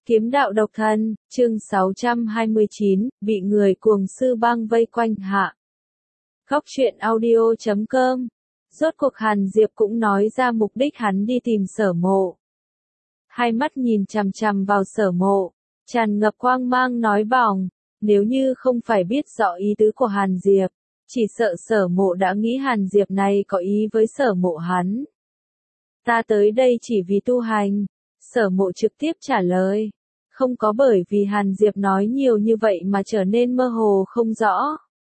Kiếm đạo độc thân, chương 629, bị người cuồng sư bang vây quanh hạ. Góc truyện audio.com. Rốt cuộc Hàn Diệp cũng nói ra mục đích hắn đi tìm Sở Mộ. Hai mắt nhìn chằm chằm vào Sở Mộ, tràn ngập quang mang nói bỏng, nếu như không phải biết rõ ý tứ của Hàn Diệp, chỉ sợ Sở Mộ đã nghĩ Hàn Diệp này có ý với Sở Mộ hắn. Ta tới đây chỉ vì tu hành. Sở Mộ trực tiếp trả lời. Không có bởi vì Hàn Diệp nói nhiều như vậy mà trở nên mơ hồ không rõ.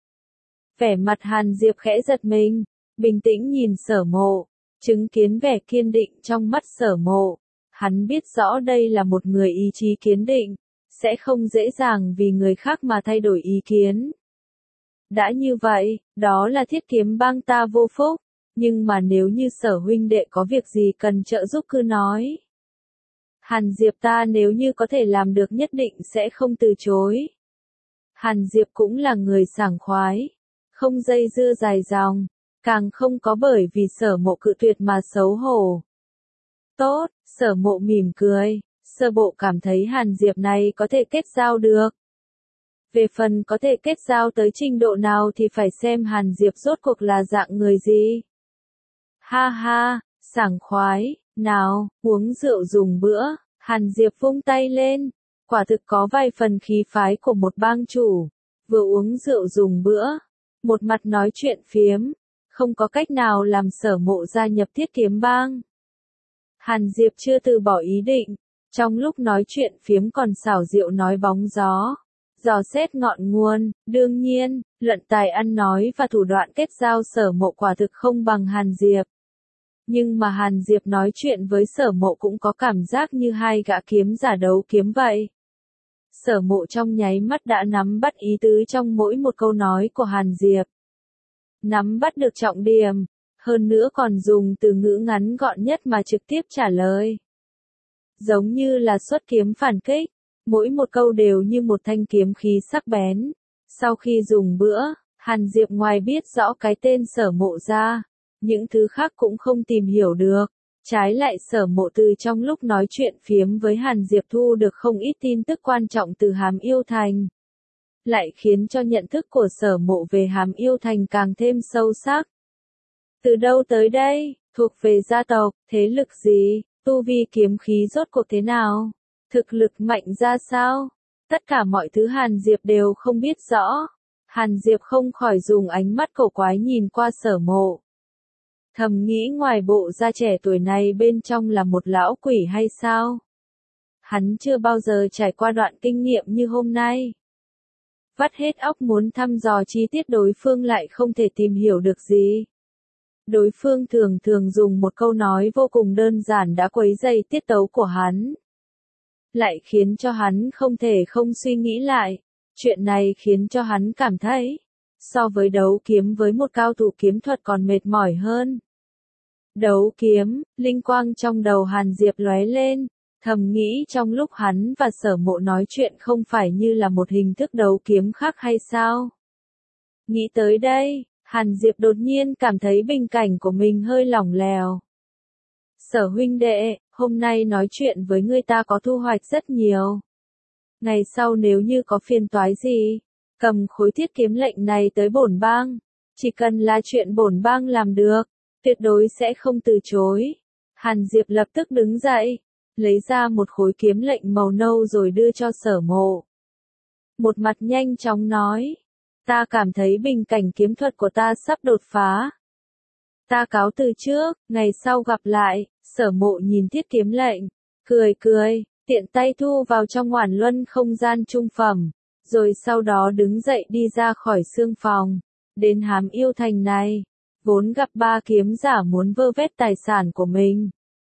Vẻ mặt Hàn Diệp khẽ giật mình, bình tĩnh nhìn Sở Mộ, chứng kiến vẻ kiên định trong mắt Sở Mộ. Hắn biết rõ đây là một người ý chí kiên định, sẽ không dễ dàng vì người khác mà thay đổi ý kiến. Đã như vậy, đó là Thiết Kiếm bang ta vô phúc, nhưng mà nếu như Sở huynh đệ có việc gì cần trợ giúp cứ nói. Hàn Diệp ta nếu như có thể làm được nhất định sẽ không từ chối. Hàn Diệp cũng là người sảng khoái, không dây dưa dài dòng, càng không có bởi vì Sở Mộ cự tuyệt mà xấu hổ. Tốt, Sở Mộ mỉm cười, sơ bộ cảm thấy Hàn Diệp này có thể kết giao được. Về phần có thể kết giao tới trình độ nào thì phải xem Hàn Diệp rốt cuộc là dạng người gì. Ha ha, sảng khoái. Nào, uống rượu dùng bữa, Hàn Diệp vung tay lên, quả thực có vài phần khí phái của một bang chủ, vừa uống rượu dùng bữa, một mặt nói chuyện phiếm, không có cách nào làm Sở Mộ gia nhập Thiết Kiếm bang. Hàn Diệp chưa từ bỏ ý định, trong lúc nói chuyện phiếm còn xảo diệu nói bóng gió, dò xét ngọn nguồn, đương nhiên, luận tài ăn nói và thủ đoạn kết giao Sở Mộ quả thực không bằng Hàn Diệp. Nhưng mà Hàn Diệp nói chuyện với Sở Mộ cũng có cảm giác như hai gã kiếm giả đấu kiếm vậy. Sở Mộ trong nháy mắt đã nắm bắt ý tứ trong mỗi một câu nói của Hàn Diệp. Nắm bắt được trọng điểm, hơn nữa còn dùng từ ngữ ngắn gọn nhất mà trực tiếp trả lời. Giống như là xuất kiếm phản kích, mỗi một câu đều như một thanh kiếm khí sắc bén. Sau khi dùng bữa, Hàn Diệp ngoài biết rõ cái tên Sở Mộ ra, những thứ khác cũng không tìm hiểu được, trái lại Sở Mộ từ trong lúc nói chuyện phiếm với Hàn Diệp thu được không ít tin tức quan trọng từ Hàm Yêu Thành. Lại khiến cho nhận thức của Sở Mộ về Hàm Yêu Thành càng thêm sâu sắc. Từ đâu tới đây, thuộc về gia tộc, thế lực gì, tu vi kiếm khí rốt cuộc thế nào, thực lực mạnh ra sao, tất cả mọi thứ Hàn Diệp đều không biết rõ. Hàn Diệp không khỏi dùng ánh mắt cổ quái nhìn qua Sở Mộ. Thầm nghĩ ngoài bộ da trẻ tuổi này bên trong là một lão quỷ hay sao? Hắn chưa bao giờ trải qua đoạn kinh nghiệm như hôm nay. Vắt hết óc muốn thăm dò chi tiết đối phương lại không thể tìm hiểu được gì. Đối phương thường thường dùng một câu nói vô cùng đơn giản đã quấy rầy tiết tấu của hắn. Lại khiến cho hắn không thể không suy nghĩ lại. Chuyện này khiến cho hắn cảm thấy, so với đấu kiếm với một cao thủ kiếm thuật còn mệt mỏi hơn. Đấu kiếm, linh quang trong đầu Hàn Diệp lóe lên, thầm nghĩ trong lúc hắn và Sở Mộ nói chuyện không phải như là một hình thức đấu kiếm khác hay sao? Nghĩ tới đây, Hàn Diệp đột nhiên cảm thấy bình cảnh của mình hơi lỏng lẻo. Sở huynh đệ, hôm nay nói chuyện với ngươi ta có thu hoạch rất nhiều. Ngày sau nếu như có phiền toái gì, cầm khối thiết kiếm lệnh này tới bổn bang, chỉ cần là chuyện bổn bang làm được, tuyệt đối sẽ không từ chối. Hàn Diệp lập tức đứng dậy, lấy ra một khối kiếm lệnh màu nâu rồi đưa cho Sở Mộ. Một mặt nhanh chóng nói, ta cảm thấy bình cảnh kiếm thuật của ta sắp đột phá. Ta cáo từ trước, ngày sau gặp lại. Sở Mộ nhìn thiết kiếm lệnh, cười cười, tiện tay thu vào trong Ngoản Luân không gian trung phẩm, rồi sau đó đứng dậy đi ra khỏi xương phòng, đến Hàm Yêu Thành này, vốn gặp ba kiếm giả muốn vơ vét tài sản của mình.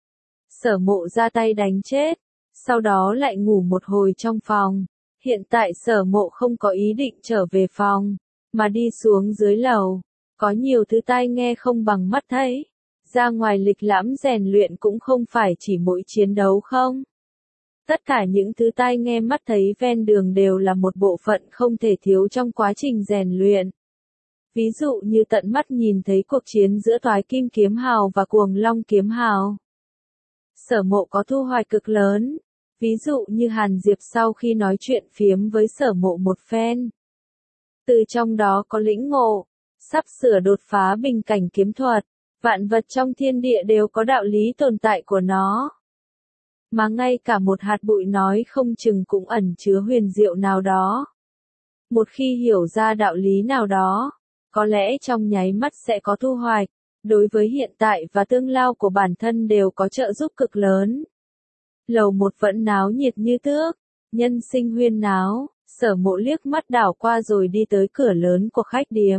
Sở Mộ ra tay đánh chết, sau đó lại ngủ một hồi trong phòng. Hiện tại Sở Mộ không có ý định trở về phòng, mà đi xuống dưới lầu, có nhiều thứ tai nghe không bằng mắt thấy. Ra ngoài lịch lãm rèn luyện cũng không phải chỉ mỗi chiến đấu không. Tất cả những thứ tai nghe mắt thấy ven đường đều là một bộ phận không thể thiếu trong quá trình rèn luyện. Ví dụ như tận mắt nhìn thấy cuộc chiến giữa Toái Kim Kiếm Hào và Cuồng Long Kiếm Hào. Sở Mộ có thu hoạch cực lớn, Ví dụ như Hàn Diệp sau khi nói chuyện phiếm với Sở Mộ một phen. Từ trong đó có lĩnh ngộ, sắp sửa đột phá bình cảnh kiếm thuật, vạn vật trong thiên địa đều có đạo lý tồn tại của nó. Mà ngay cả một hạt bụi nói không chừng cũng ẩn chứa huyền diệu nào đó. Một khi hiểu ra đạo lý nào đó, có lẽ trong nháy mắt sẽ có thu hoạch, đối với hiện tại và tương lai của bản thân đều có trợ giúp cực lớn. Lầu một vẫn náo nhiệt như trước, nhân sinh huyên náo, Sở Mộ liếc mắt đảo qua rồi đi tới cửa lớn của khách điếm.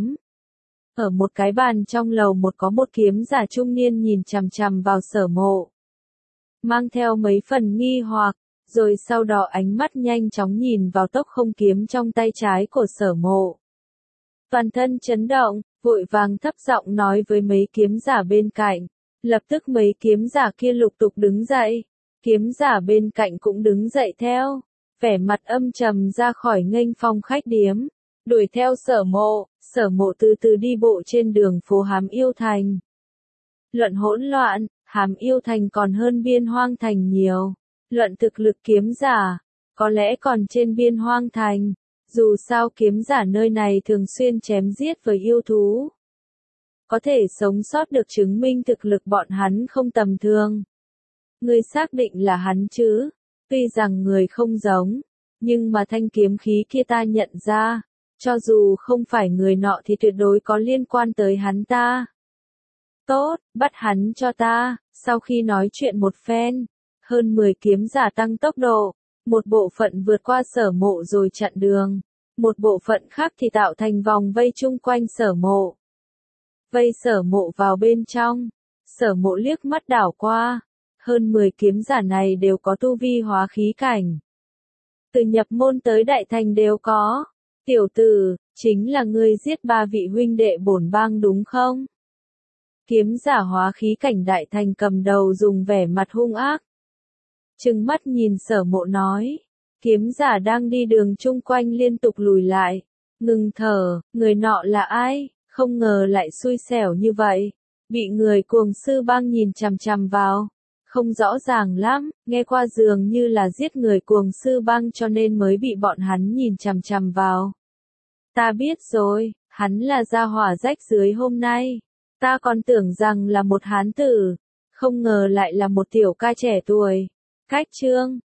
Ở một cái bàn trong lầu một có một kiếm giả trung niên nhìn chằm chằm vào Sở Mộ. Mang theo mấy phần nghi hoặc, rồi sau đó ánh mắt nhanh chóng nhìn vào tốc không kiếm trong tay trái của Sở Mộ. Toàn thân chấn động, vội vàng thấp giọng nói với mấy kiếm giả bên cạnh. Lập tức mấy kiếm giả kia lục tục đứng dậy. Kiếm giả bên cạnh cũng đứng dậy theo. Vẻ mặt âm trầm ra khỏi nghênh phong khách điếm. Đuổi theo Sở Mộ từ từ đi bộ trên đường phố Hám Yêu Thành. Luận hỗn loạn, Hám Yêu Thành còn hơn Biên Hoang Thành nhiều. Luận thực lực kiếm giả, có lẽ còn trên Biên Hoang Thành. Dù sao kiếm giả nơi này thường xuyên chém giết với yêu thú. Có thể sống sót được chứng minh thực lực bọn hắn không tầm thường. Ngươi xác định là hắn chứ? Tuy rằng người không giống, nhưng mà thanh kiếm khí kia ta nhận ra. Cho dù không phải người nọ thì tuyệt đối có liên quan tới hắn ta. Tốt, bắt hắn cho ta. Sau khi nói chuyện một phen, hơn 10 kiếm giả tăng tốc độ. Một bộ phận vượt qua Sở Mộ rồi chặn đường. Một bộ phận khác thì tạo thành vòng vây chung quanh Sở Mộ. Vây Sở Mộ vào bên trong. Sở Mộ liếc mắt đảo qua. Hơn 10 kiếm giả này đều có tu vi hóa khí cảnh. Từ nhập môn tới đại thành đều có. Tiểu tử, chính là ngươi giết 3 vị huynh đệ bổn bang đúng không? Kiếm giả hóa khí cảnh đại thành cầm đầu dùng vẻ mặt hung ác. Trừng mắt nhìn Sở Mộ nói. Kiếm giả đang đi đường chung quanh liên tục lùi lại. Ngừng thở, người nọ là ai? Không ngờ lại xui xẻo như vậy. Bị người cuồng sư bang nhìn chằm chằm vào. Không rõ ràng lắm, nghe qua dường như là giết người cuồng sư bang cho nên mới bị bọn hắn nhìn chằm chằm vào. Ta biết rồi, hắn là gia hỏa rách dưới hôm nay. Ta còn tưởng rằng là một hán tử. Không ngờ lại là một tiểu ca trẻ tuổi. Cách chương